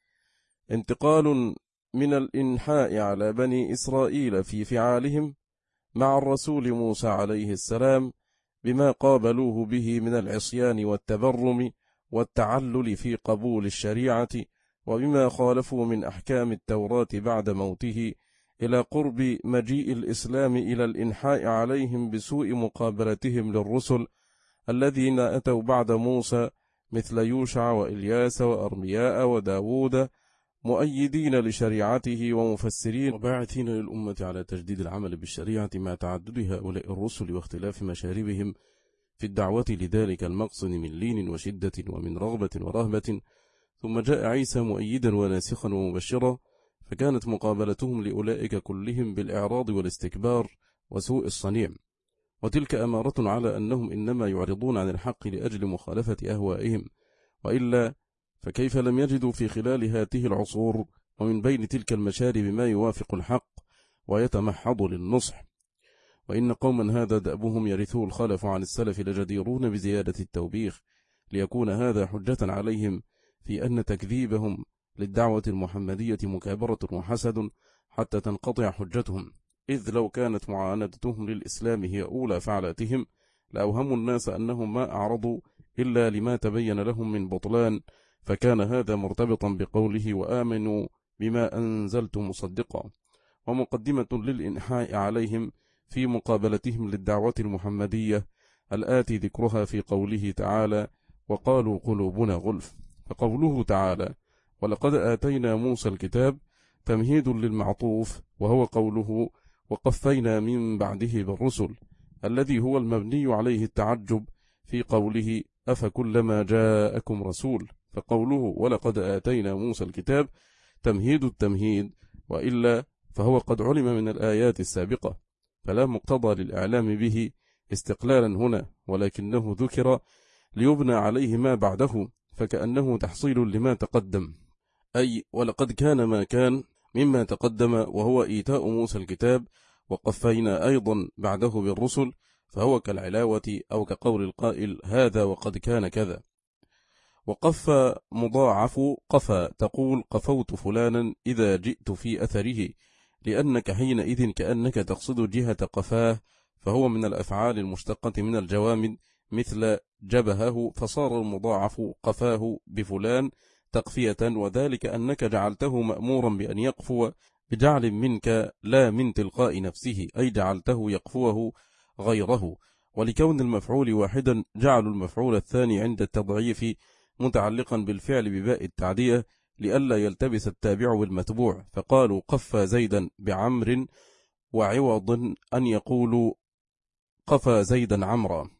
انتقال من الإنحاء على بني إسرائيل في فعالهم مع الرسول موسى عليه السلام بما قابلوه به من العصيان والتبرم والتعلل في قبول الشريعة، وبما خالفوا من أحكام التوراة بعد موته، إلى قرب مجيء الإسلام إلى الإنحاء عليهم بسوء مقابلتهم للرسل الذين أتوا بعد موسى مثل يوشع وإلياس وأرمياء وداود مؤيدين لشريعته ومفسرين وباعثين للأمة على تجديد العمل بالشريعة مع تعدد هؤلاء الرسل واختلاف مشاربهم في الدعوة لذلك المقصد من لين وشدة ومن رغبة ورهبة. ثم جاء عيسى مؤيدا وناسخا ومبشرا، فكانت مقابلتهم لأولئك كلهم بالإعراض والاستكبار وسوء الصنيع، وتلك أمارة على أنهم إنما يعرضون عن الحق لأجل مخالفة أهوائهم، وإلا فكيف لم يجدوا في خلال هذه العصور ومن بين تلك المشارب ما يوافق الحق ويتمحض للنصح. وإن قوما هذا دأبهم يرثوا الخلف عن السلف لجديرون بزيادة التوبيخ، ليكون هذا حجة عليهم في أن تكذيبهم للدعوة المحمدية مكابرة وحسد حتى تنقطع حجتهم، إذ لو كانت معاندتهم للإسلام هي أولى فعلاتهم لأوهموا الناس أنهم ما أعرضوا إلا لما تبين لهم من بطلان، فكان هذا مرتبطا بقوله وآمنوا بما أنزلت مصدقا، ومقدمة للإنحاء عليهم في مقابلتهم للدعوة المحمدية الآتي ذكرها في قوله تعالى: وقالوا قلوبنا غلف. فقوله تعالى: ولقد آتينا موسى الكتاب تمهيد للمعطوف، وهو قوله: وقفينا من بعده بالرسل، الذي هو المبني عليه التعجب في قوله: أفكلما جاءكم رسول. فقوله ولقد آتينا موسى الكتاب تمهيد التمهيد، وإلا فهو قد علم من الآيات السابقة، فلا مقتضى للإعلام به استقلالا هنا، ولكنه ذكر ليبنى عليه ما بعده، فكأنه تحصيل لما تقدم، أي ولقد كان ما كان مما تقدم، وهو إيتاء موسى الكتاب، وقفينا أيضا بعده بالرسل، فهو كالعلاوة أو كقول القائل: هذا وقد كان كذا. وقف مضاعف قفا، تقول: قفوت فلانا إذا جئت في أثره، لأنك حينئذ كأنك تقصد جهة قفاه، فهو من الأفعال المشتقة من الجوامد، مثل جبهه، فصار المضاعف قفاه بفلان تقفية، وذلك أنك جعلته مأمورا بأن يقفو بجعل منك لا من تلقاء نفسه، أي جعلته يقفوه غيره. ولكون المفعول واحدا جعلوا المفعول الثاني عند التضعيف متعلقا بالفعل بباء التعدية، لئلا يلتبس التابع بالمتبوع، فقالوا قفى زيدا بعمر، وعوض أن يقولوا قفى زيدا عمرا.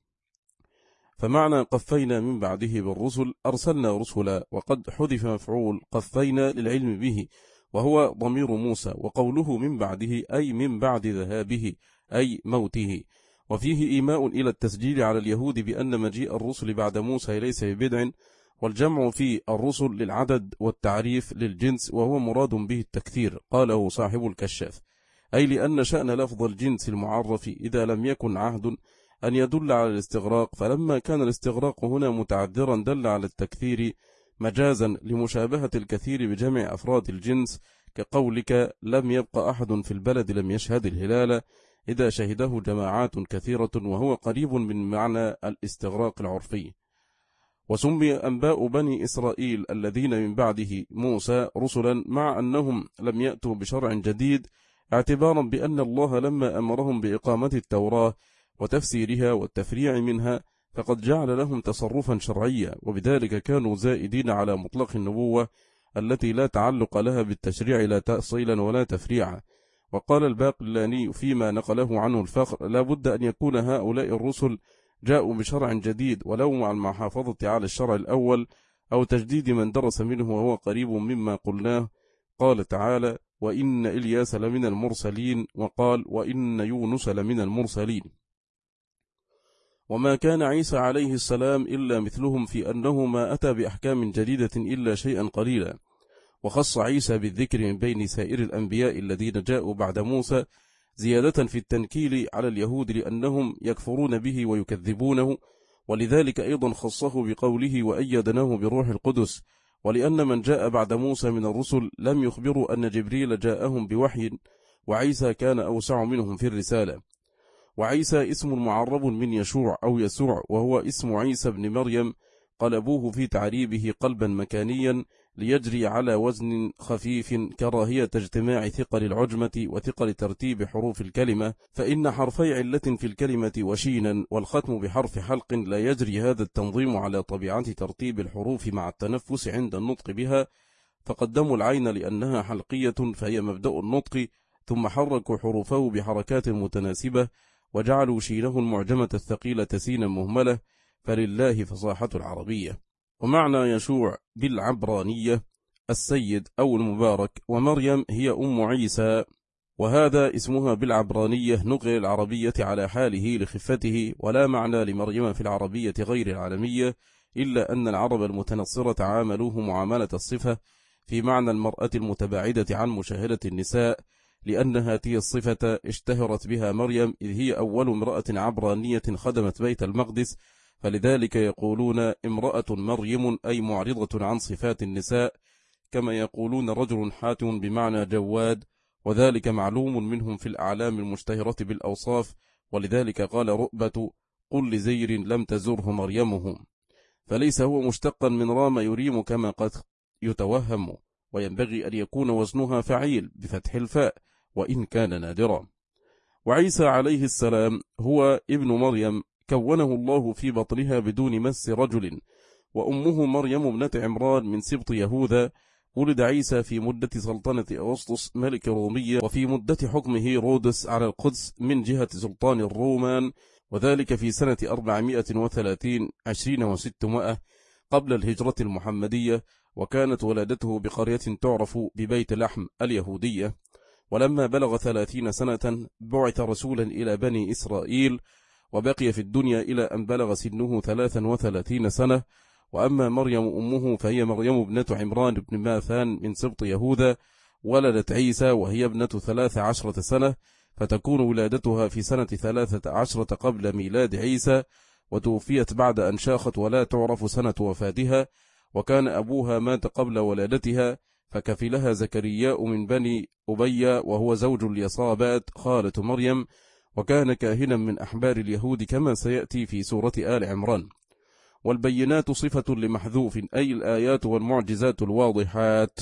فمعنى قفينا من بعده بالرسل أرسلنا رسلا، وقد حذف مفعول قفينا للعلم به، وهو ضمير موسى، وقوله من بعده أي من بعد ذهابه أي موته. وفيه إيماء إلى التسجيل على اليهود بأن مجيء الرسل بعد موسى ليس ببدع، والجمع في الرسل للعدد والتعريف للجنس، وهو مراد به التكثير، قاله صاحب الكشاف، أي لأن شأن لفظ الجنس المعرف إذا لم يكن عهد أن يدل على الاستغراق، فلما كان الاستغراق هنا متعذرا دل على التكثير مجازا لمشابهة الكثير بجمع أفراد الجنس، كقولك: لم يبقى أحد في البلد لم يشهد الهلال، إذا شهده جماعات كثيرة، وهو قريب من معنى الاستغراق العرفي. وسمي أنباء بني إسرائيل الذين من بعده موسى رسلا، مع أنهم لم يأتوا بشرع جديد، اعتبارا بأن الله لما أمرهم بإقامة التوراة وتفسيرها والتفريع منها فقد جعل لهم تصرفا شرعيا، وبذلك كانوا زائدين على مطلق النبوة التي لا تعلق لها بالتشريع لا تأصيلا ولا تفريعا. وقال الباقلاني فيما نقله عنه الفخر: لا بد أن يكون هؤلاء الرسل جاءوا بشرع جديد، ولو مع المحافظة على الشرع الأول أو تجديد من درس منه، وهو قريب مما قلناه. قال تعالى: وإن إلياس لمن المرسلين، وقال: وإن يونس لمن المرسلين. وما كان عيسى عليه السلام إلا مثلهم في أنه ما أتى بأحكام جديدة إلا شيئا قليلا، وخص عيسى بالذكر من بين سائر الأنبياء الذين جاءوا بعد موسى، زيادة في التنكيل على اليهود لأنهم يكفرون به ويكذبونه، ولذلك أيضا خصه بقوله: وأيدناه بروح القدس، ولأن من جاء بعد موسى من الرسل لم يخبروا أن جبريل جاءهم بوحي، وعيسى كان أوسع منهم في الرسالة. وعيسى اسم معرب من يشوع أو يسوع، وهو اسم عيسى بن مريم، قلبوه في تعريبه قلبا مكانيا ليجري على وزن خفيف، كراهية اجتماع ثقل العجمة وثقل ترتيب حروف الكلمة، فإن حرفي علة في الكلمة وشينا والختم بحرف حلق لا يجري هذا التنظيم على طبيعة ترتيب الحروف مع التنفس عند النطق بها، فقدموا العين لأنها حلقية فهي مبدأ النطق، ثم حركوا حروفه بحركات متناسبة، وجعلوا شينه المعجمة الثقيلة سينا مهملة، فلله فصاحة العربية. ومعنى يشوع بالعبرانية السيد أو المبارك، ومريم هي أم عيسى، وهذا اسمها بالعبرانية نقل العربية على حاله لخفته، ولا معنى لمريم في العربية غير العالمية، إلا أن العرب المتنصرة عاملوه معاملة الصفة في معنى المرأة المتباعدة عن مشاهدة النساء، لأنها هي الصفة اشتهرت بها مريم، إذ هي أول امرأة عبرانية خدمت بيت المقدس، فلذلك يقولون امرأة مريم أي معرضة عن صفات النساء، كما يقولون رجل حاتم بمعنى جواد، وذلك معلوم منهم في الأعلام المشتهرة بالأوصاف، ولذلك قال رؤبة: قل لزير لم تزره مريمه، فليس هو مشتقا من رام يريم كما قد يتوهم، وينبغي أن يكون وزنها فعيل بفتح الفاء وإن كان نادرا. وعيسى عليه السلام هو ابن مريم كونه الله في بطنها بدون مس رجل، وأمه مريم ابنة عمران من سبط يهوذا. ولد عيسى في مدة سلطنة أغسطس ملك رومية، وفي مدة حكمه رودس على القدس من جهة سلطان الرومان، وذلك في سنة 430 20 و600 قبل الهجرة المحمدية. وكانت ولادته بقرية تعرف ببيت لحم اليهودية. ولما بلغ 30 سنة بعث رسولا إلى بني إسرائيل، وبقي في الدنيا إلى أن بلغ سنه 33 سنة. وأما مريم أمه فهي مريم ابنة عمران بن ماثان من سبط يهوذا، ولدت عيسى وهي ابنة 13 سنة، فتكون ولادتها في سنة 13 قبل ميلاد عيسى، وتوفيت بعد أن شاخت ولا تعرف سنة وفاتها. وكان أبوها مات قبل ولادتها، فكفلها زكرياء من بني أبي وهو زوج اليصابات خالة مريم، وكان كاهنا من أحبار اليهود كما سيأتي في سورة آل عمران. والبينات صفة لمحذوف، أي الآيات والمعجزات الواضحات.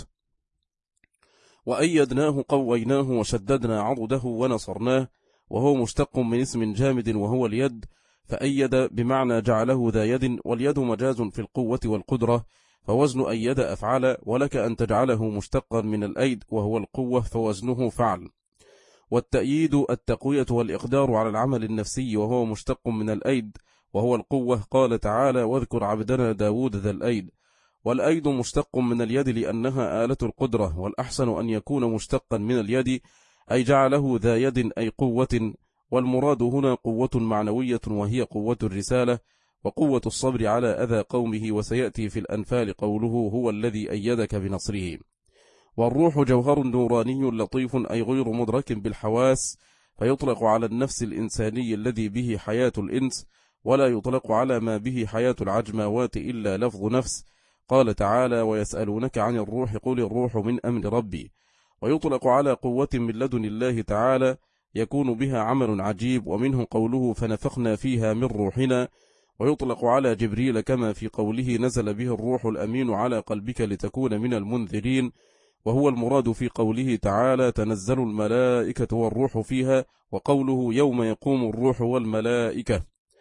وأيدناه قويناه وشددنا عضده ونصرناه، وهو مشتق من اسم جامد وهو اليد، فأيد بمعنى جعله ذا يد، واليد مجاز في القوة والقدرة، فوزن أيد أفعل، ولك أن تجعله مشتقا من الأيد وهو القوة فوزنه فعل. والتأييد التقوية والإقدار على العمل النفسي، وهو مشتق من الأيد وهو القوة. قال تعالى: واذكر عبدنا داود ذا الأيد. والأيد مشتق من اليد لأنها آلة القدرة، والأحسن أن يكون مشتقا من اليد أي جعله ذا يد أي قوة. والمراد هنا قوة معنوية وهي قوة الرسالة وقوة الصبر على أذى قومه. وسيأتي في الأنفال قوله: هو الذي أيدك بنصره. والروح جوهر نوراني لطيف أي غير مدرك بالحواس، فيطلق على النفس الإنساني الذي به حياة الإنس، ولا يطلق على ما به حياة العجموات إلا لفظ نفس. قال تعالى: ويسألونك عن الروح قل الروح من أمر ربي. ويطلق على قوة من لدن الله تعالى يكون بها عمل عجيب، ومنه قوله: فنفخنا فيها من روحنا. ويطلق على جبريل كما في قوله: نزل به الروح الأمين على قلبك لتكون من المنذرين، وهو المراد في قوله تعالى: تنزل الملائكة والروح فيها، وقوله: يوم يقوم الروح والملائكة.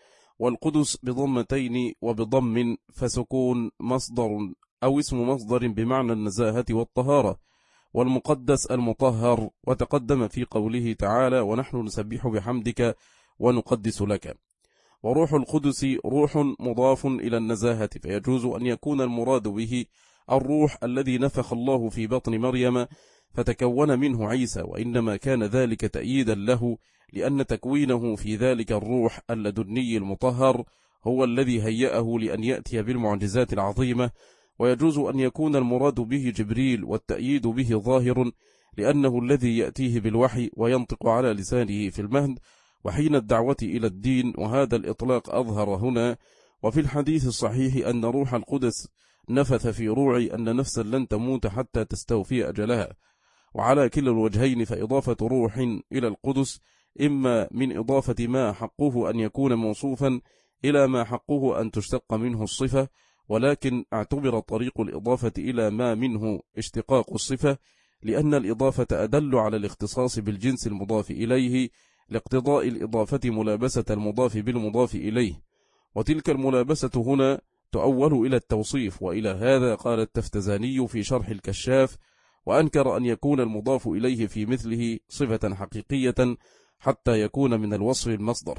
والقدس بضمتين وبضم، فسكون مصدر أو اسم مصدر بمعنى النزاهة والطهارة. والمقدس المطهر، وتقدم في قوله تعالى: ونحن نسبح بحمدك ونقدس لك. وروح القدس روح مضاف إلى النزاهة، فيجوز أن يكون المراد به الروح الذي نفخ الله في بطن مريم فتكون منه عيسى، وإنما كان ذلك تأييدا له، لأن تكوينه في ذلك الروح اللدني المطهر هو الذي هيأه لأن يأتي بالمعجزات العظيمة. ويجوز أن يكون المراد به جبريل، والتأييد به ظاهر، لأنه الذي يأتيه بالوحي وينطق على لسانه في المهد وحين الدعوة إلى الدين، وهذا الإطلاق أظهر هنا. وفي الحديث الصحيح أن روح القدس نفث في روعي أن نفسا لن تموت حتى تستوفي أجلها. وعلى كلا الوجهين فإضافة روح إلى القدس إما من إضافة ما حقه أن يكون موصوفا إلى ما حقه أن تشتق منه الصفة، ولكن اعتبر طريق الإضافة إلى ما منه اشتقاق الصفة، لأن الإضافة أدل على الاختصاص بالجنس المضاف إليه، لاقتضاء الإضافة ملابسة المضاف بالمضاف إليه، وتلك الملابسة هنا تؤول إلى التوصيف. وإلى هذا قال التفتزاني في شرح الكشاف: وأنكر أن يكون المضاف إليه في مثله صفة حقيقية حتى يكون من الوصف المصدر.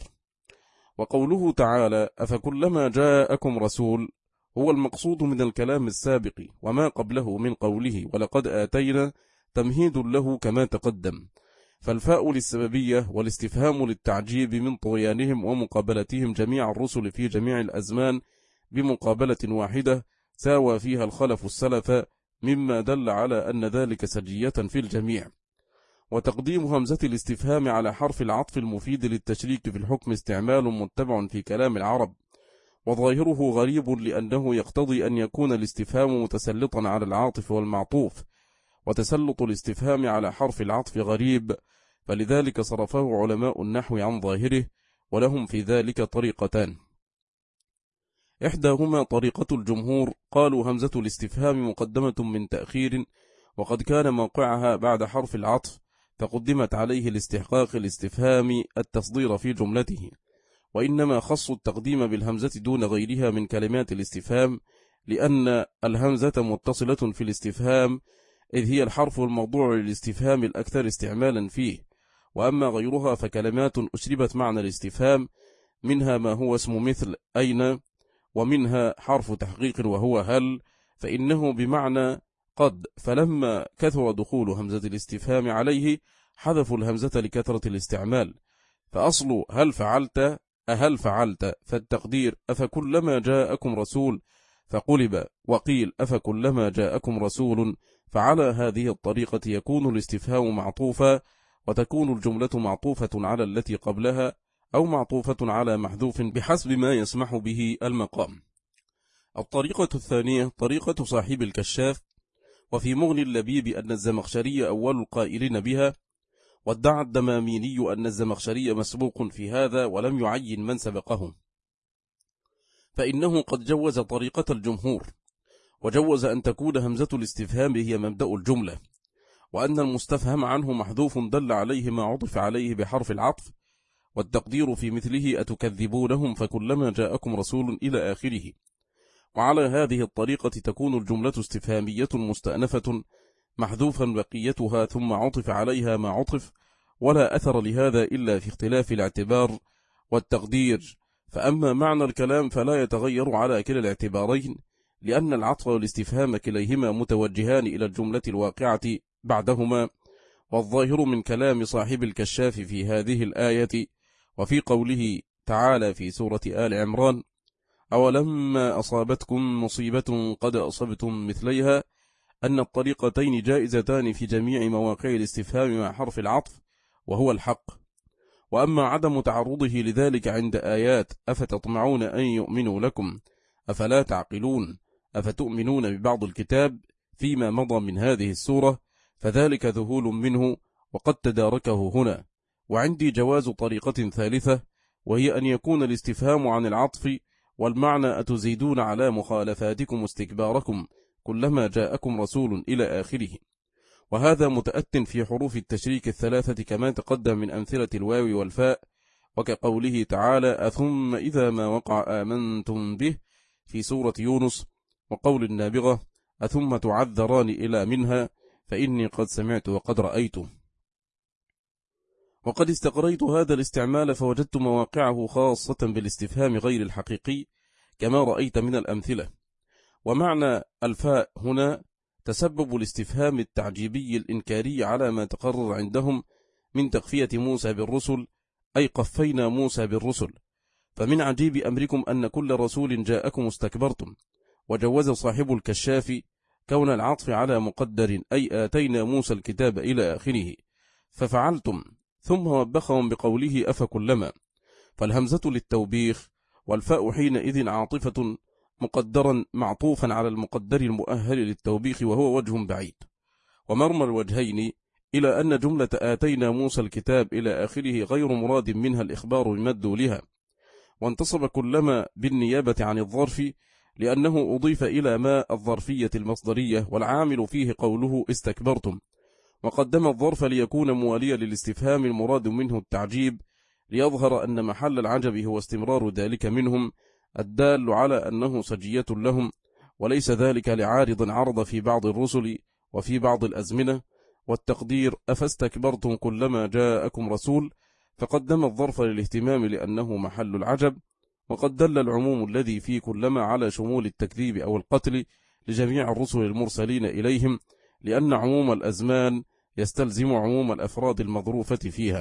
وقوله تعالى: أفكلما جاءكم رسول، هو المقصود من الكلام السابق وما قبله من قوله ولقد آتينا، تمهيد له كما تقدم. فالفاء للسببية، والاستفهام للتعجيب من طغيانهم ومقابلتهم جميع الرسل في جميع الأزمان بمقابلة واحدة ساوى فيها الخلف السلف، مما دل على أن ذلك سجية في الجميع. وتقديم همزة الاستفهام على حرف العطف المفيد للتشريك في الحكم استعمال متبع في كلام العرب، وظاهره غريب لأنه يقتضي أن يكون الاستفهام متسلطا على العاطف والمعطوف، وتسلط الاستفهام على حرف العطف غريب، فلذلك صرفه علماء النحو عن ظاهره، ولهم في ذلك طريقتان. إحداهما طريقة الجمهور، قالوا همزة الاستفهام مقدمة من تأخير، وقد كان موقعها بعد حرف العطف، فقدمت عليه لاستحقاق الاستفهام التصدير في جملته، وإنما خص التقديم بالهمزة دون غيرها من كلمات الاستفهام، لأن الهمزة متصلة في الاستفهام، إذ هي الحرف الموضوع للاستفهام الأكثر استعمالا فيه. وأما غيرها فكلمات أشربت معنى الاستفهام، منها ما هو اسم مثل أين، ومنها حرف تحقيق وهو هل، فإنه بمعنى قد، فلما كثر دخول همزة الاستفهام عليه حذفوا الهمزة لكثرة الاستعمال، فأصل هل فعلت أهل فعلت، فالتقدير أفكلما جاءكم رسول، فقلب وقيل أفكلما جاءكم رسول. فعلى هذه الطريقة يكون الاستفهام معطوفا، وتكون الجملة معطوفة على التي قبلها، أو معطوفة على محذوف بحسب ما يسمح به المقام. الطريقة الثانية طريقة صاحب الكشاف، وفي مغني اللبيب أن الزمخشري أول القائلين بها، وادعى الدماميني أن الزمخشري مسبوق في هذا ولم يعين من سبقه، فإنه قد جوز طريقة الجمهور، وجوز أن تكون همزة الاستفهام هي مبدأ الجملة، وأن المستفهم عنه محذوف دل عليه ما عطف عليه بحرف العطف، والتقدير في مثله أتكذبونهم فكلما جاءكم رسول إلى آخره. وعلى هذه الطريقة تكون الجملة استفهامية مستأنفة محذوفا بقيتها ثم عطف عليها ما عطف، ولا أثر لهذا إلا في اختلاف الاعتبار والتقدير. فأما معنى الكلام فلا يتغير على كلا الاعتبارين، لأن العطف والاستفهام كليهما متوجهان إلى الجملة الواقعة بعدهما. والظاهر من كلام صاحب الكشاف في هذه الآية وفي قوله تعالى في سورة آل عمران: أولما أصابتكم مصيبة قد أصبتم مثليها، أن الطريقتين جائزتان في جميع مواقع الاستفهام مع حرف العطف، وهو الحق. وأما عدم تعرضه لذلك عند آيات أفتطمعون أن يؤمنوا لكم أفلا تعقلون أفتؤمنون ببعض الكتاب فيما مضى من هذه السورة، فذلك ذهول منه وقد تداركه هنا. وعندي جواز طريقة ثالثة، وهي أن يكون الاستفهام عن العطف، والمعنى أتزيدون على مخالفاتكم استكباركم كلما جاءكم رسول إلى آخره. وهذا متأت في حروف التشريك الثلاثة كما تقدم من أمثلة الواو والفاء، وكقوله تعالى: أثم إذا ما وقع آمنتم به في سورة يونس، وقول النابغة: أثم تعذران إلى منها فإني قد سمعت وقد رأيت. وقد استقريت هذا الاستعمال فوجدت مواقعه خاصة بالاستفهام غير الحقيقي كما رأيت من الأمثلة. ومعنى الفاء هنا تسبب الاستفهام التعجيبي الإنكاري على ما تقرر عندهم من تقفية موسى بالرسل، أي قفينا موسى بالرسل، فمن عجيب أمركم أن كل رسول جاءكم استكبرتم. وجوز صاحب الكشاف كون العطف على مقدر، أي آتينا موسى الكتاب إلى آخره، ففعلتم، ثم وبخهم بقوله أفكلما، فالهمزة للتوبيخ، والفاء حينئذ عاطفة مقدرا معطوفا على المقدر المؤهل للتوبيخ، وهو وجه بعيد. ومرمى الوجهين إلى أن جملة آتينا موسى الكتاب إلى آخره غير مراد منها الإخبار بمدلولها، وانتصب كلما بالنيابة عن الظرف، لأنه أضيف إلى ما الظرفية المصدرية، والعامل فيه قوله استكبرتم، وقدم الظرف ليكون مواليا للاستفهام المراد منه التعجيب، ليظهر أن محل العجب هو استمرار ذلك منهم، الدال على أنه سجية لهم، وليس ذلك لعارض عرض في بعض الرسل وفي بعض الأزمنة. والتقدير أفاستكبرتم كلما جاءكم رسول، فقدم الظرف للاهتمام لأنه محل العجب، وقد دل العموم الذي في كلما على شمول التكذيب أو القتل لجميع الرسل المرسلين إليهم، لأن عموم الأزمان يستلزم عموم الأفراد المظروفة فيها.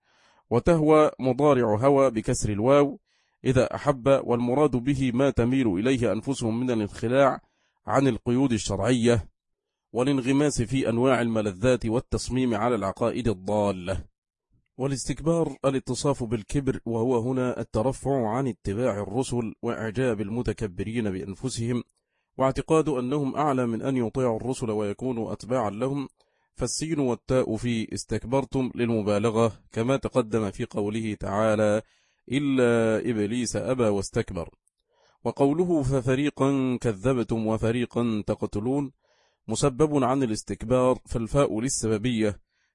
وتهوى مضارع هوى بكسر الواو إذا أحب، والمراد به ما تميل إليه أنفسهم من الانخلاع عن القيود الشرعية والانغماس في أنواع الملذات والتصميم على العقائد الضالة. والاستكبار الاتصاف بالكبر، وهو هنا الترفع عن اتباع الرسل وإعجاب المتكبرين بأنفسهم، واعتقاد أنهم أعلى من أن يطيعوا الرسل ويكونوا أتباعا لهم، فالسين والتاء في استكبرتم للمبالغة، كما تقدم في قوله تعالى: إلا إبليس أبى واستكبر. وقوله ففريقا كذبتم وفريقا تقتلون مسبب عن الاستكبار، فالفاء للسببية،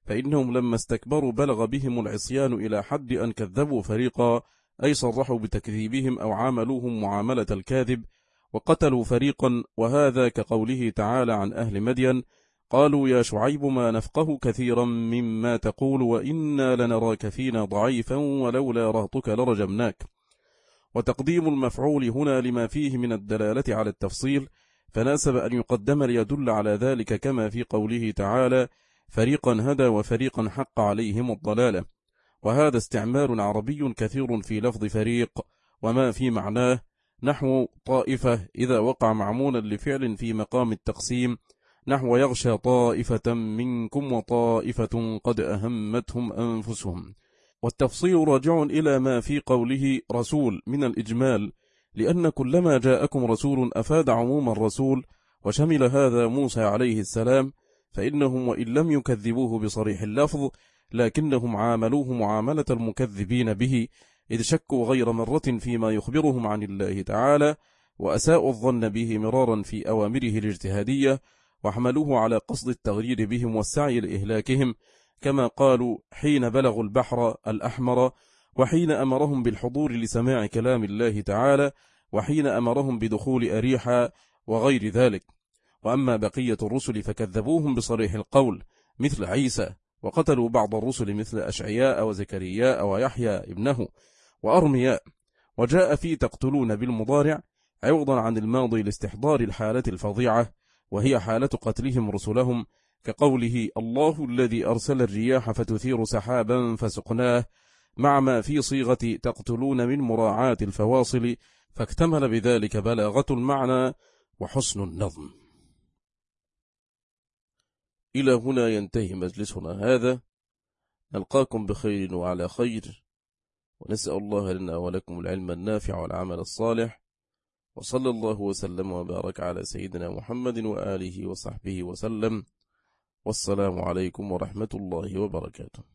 فإنهم لما استكبروا بلغ بهم العصيان إلى حد أن كذبوا فريقا، أي صرحوا بتكذيبهم أو عاملوهم معاملة الكاذب، وقتلوا فريقا. وهذا كقوله تعالى عن أهل مدين: قالوا يا شعيب ما نفقه كثيرا مما تقول وإنا لنراك فينا ضعيفا ولولا رهطك لرجمناك. وتقديم المفعول هنا لما فيه من الدلالة على التفصيل، فناسب أن يقدم ليدل على ذلك، كما في قوله تعالى: فريقا هدى وفريقا حق عليهم الضلالة. وهذا استعمال عربي كثير في لفظ فريق وما في معناه، نحو طائفة إذا وقع معمولا لفعل في مقام التقسيم، نحو يغشى طائفة منكم وطائفة قد أهمتهم أنفسهم. والتفصيل راجع إلى ما في قوله رسول من الإجمال، لأن كلما جاءكم رسول أفاد عموم الرسول، وشمل هذا موسى عليه السلام، فإنهم وإن لم يكذبوه بصريح اللفظ لكنهم عاملوه معاملة المكذبين به، إذ شكوا غير مرة فيما يخبرهم عن الله تعالى، وأساءوا الظن به مرارا في أوامره الاجتهادية، وحملوه على قصد التغرير بهم والسعي لإهلاكهم، كما قالوا حين بلغوا البحر الأحمر، وحين أمرهم بالحضور لسماع كلام الله تعالى، وحين أمرهم بدخول أريحا وغير ذلك. وأما بقية الرسل فكذبوهم بصريح القول مثل عيسى، وقتلوا بعض الرسل مثل أشعياء وزكرياء ويحيى ابنه وأرمياء. وجاء في تقتلون بالمضارع عوضا عن الماضي لاستحضار الحالة الفظيعة، وهي حالة قتلهم رسلهم، كقوله الله الذي أرسل الرياح فتثير سحابا فسقناه، مع ما في صيغة تقتلون من مراعاة الفواصل، فاكتمل بذلك بلاغة المعنى وحسن النظم. إلى هنا ينتهي مجلسنا هذا، نلقاكم بخير وعلى خير، ونسأل الله لنا ولكم العلم النافع والعمل الصالح، وصلى الله وسلم وبارك على سيدنا محمد وآله وصحبه وسلم، والسلام عليكم ورحمة الله وبركاته.